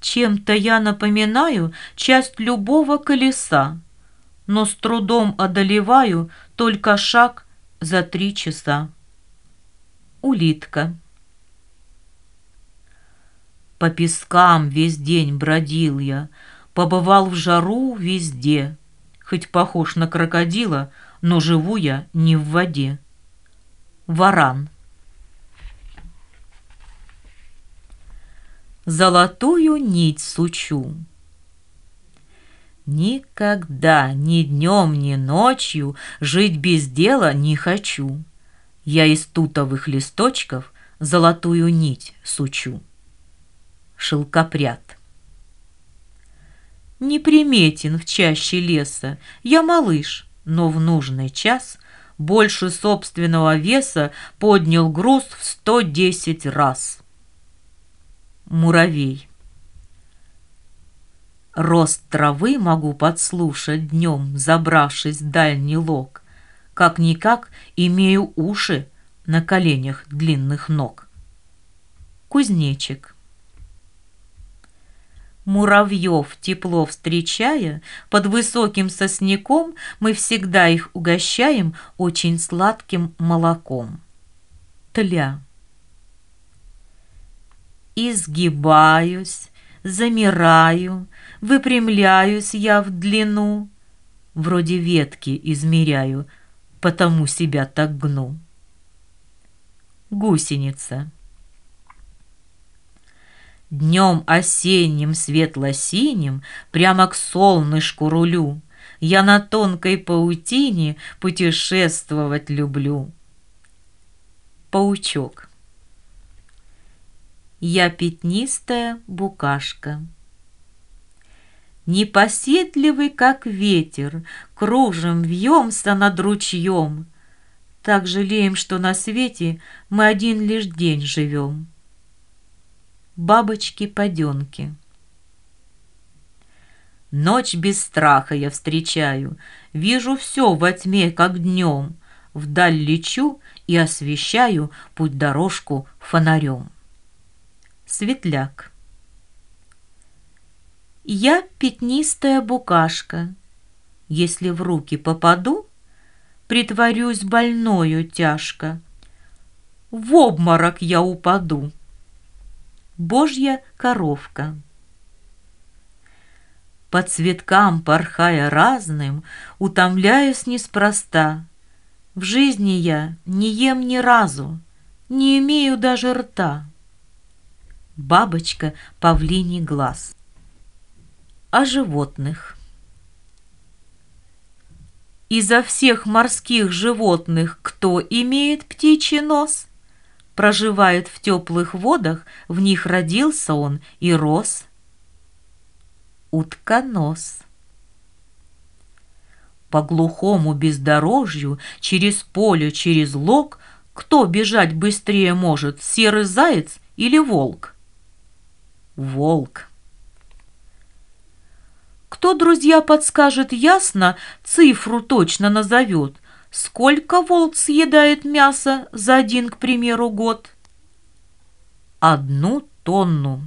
Чем-то я напоминаю часть любого колеса, но с трудом одолеваю только шаг за 3 часа. Улитка. По пескам весь день бродил я, побывал в жару везде, хоть похож на крокодила, но живу я не в воде. Варан. Золотую нить сучу. Никогда, ни днем, ни ночью жить без дела не хочу. Я из тутовых листочков золотую нить сучу. Шелкопряд. Неприметен в чаще леса, я малыш, но в нужный час больше собственного веса поднял груз в 110 раз. Муравей. Рост травы могу подслушать днем, забравшись в дальний лог. Как-никак имею уши на коленях длинных ног. Кузнечик. Муравьев тепло встречая, под высоким сосняком мы всегда их угощаем очень сладким молоком. Тля. Изгибаюсь, замираю, выпрямляюсь я в длину, вроде ветки измеряю, потому себя так гну. Гусеница. Днем осенним светло-синим прямо к солнышку рулю. Я на тонкой паутине путешествовать люблю. Паучок. Я пятнистая букашка. Непоседливый, как ветер, кружим, вьемся над ручьем. Так жалеем, что на свете мы один лишь день живем. Бабочки-поденки. Ночь без страха я встречаю, вижу все во тьме, как днем. Вдаль лечу и освещаю путь-дорожку фонарем. Светляк. Я пятнистая букашка. Если в руки попаду, притворюсь больною тяжко. В обморок я упаду. Божья коровка. По цветкам порхая разным, утомляюсь неспроста. В жизни я не ем ни разу, не имею даже рта. Бабочка павлиний глаз. О животных. Изо всех морских животных кто имеет птичий нос? Проживает в теплых водах, в них родился он и рос. Утконос. По глухому бездорожью, через поле, через лог, кто бежать быстрее может, серый заяц или волк? Волк. Кто, друзья, подскажет ясно, цифру точно назовет? Сколько волк съедает мяса за один, к примеру, год? 1 тонну.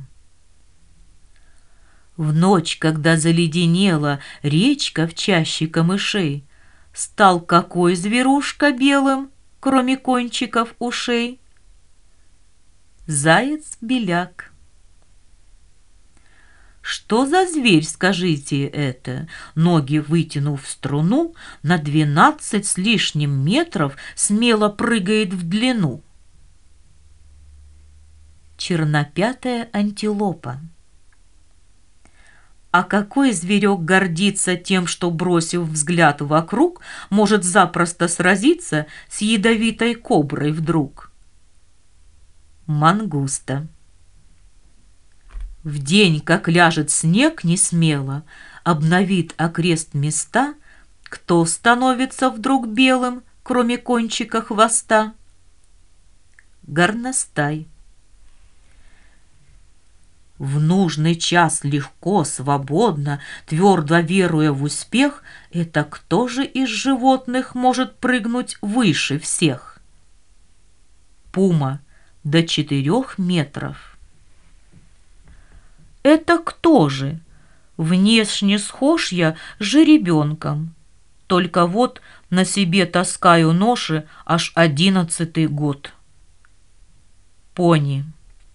В ночь, когда заледенела речка в чаще камышей, стал какой зверушка белым, кроме кончиков ушей? Заяц-беляк. Что за зверь, скажите это, ноги вытянув в струну, на 12 с лишним метров смело прыгает в длину? Чернопятая антилопа. А какой зверек гордится тем, что, бросив взгляд вокруг, может запросто сразиться с ядовитой коброй вдруг? Мангуста. В день, как ляжет снег несмело, обновит окрест места, кто становится вдруг белым, кроме кончика хвоста? Горностай. В нужный час легко, свободно, твердо веруя в успех, это кто же из животных может прыгнуть выше всех? Пума до 4 метров. Это кто же? Внешне схож я с жеребенком, только вот на себе таскаю ноши аж 11-й год. Пони.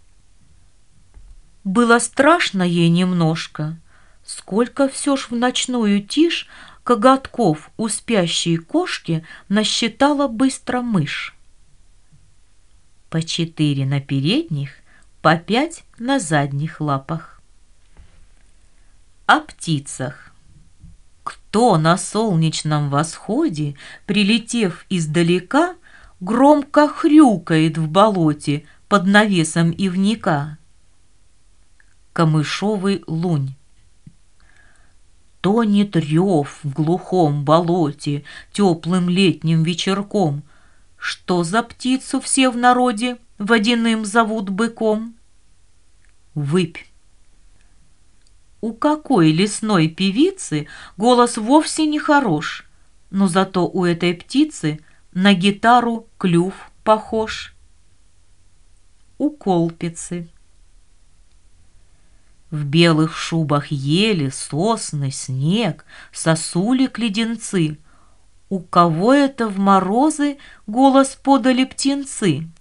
Было страшно ей немножко. Сколько все ж в ночную тишь коготков у спящей кошки насчитала быстро мышь. По 4 на передних, по 5 на задних лапах. О птицах. Кто на солнечном восходе, прилетев издалека, громко хрюкает в болоте под навесом ивника? Камышовый лунь. Тонет рев в глухом болоте теплым летним вечерком. Что за птицу все в народе водяным зовут быком? Выпь. У какой лесной певицы голос вовсе не хорош, но зато у этой птицы на гитару клюв похож. У колпицы. В белых шубах ели, сосны, снег, сосулек-леденцы. У кого это в морозы голос подали птенцы?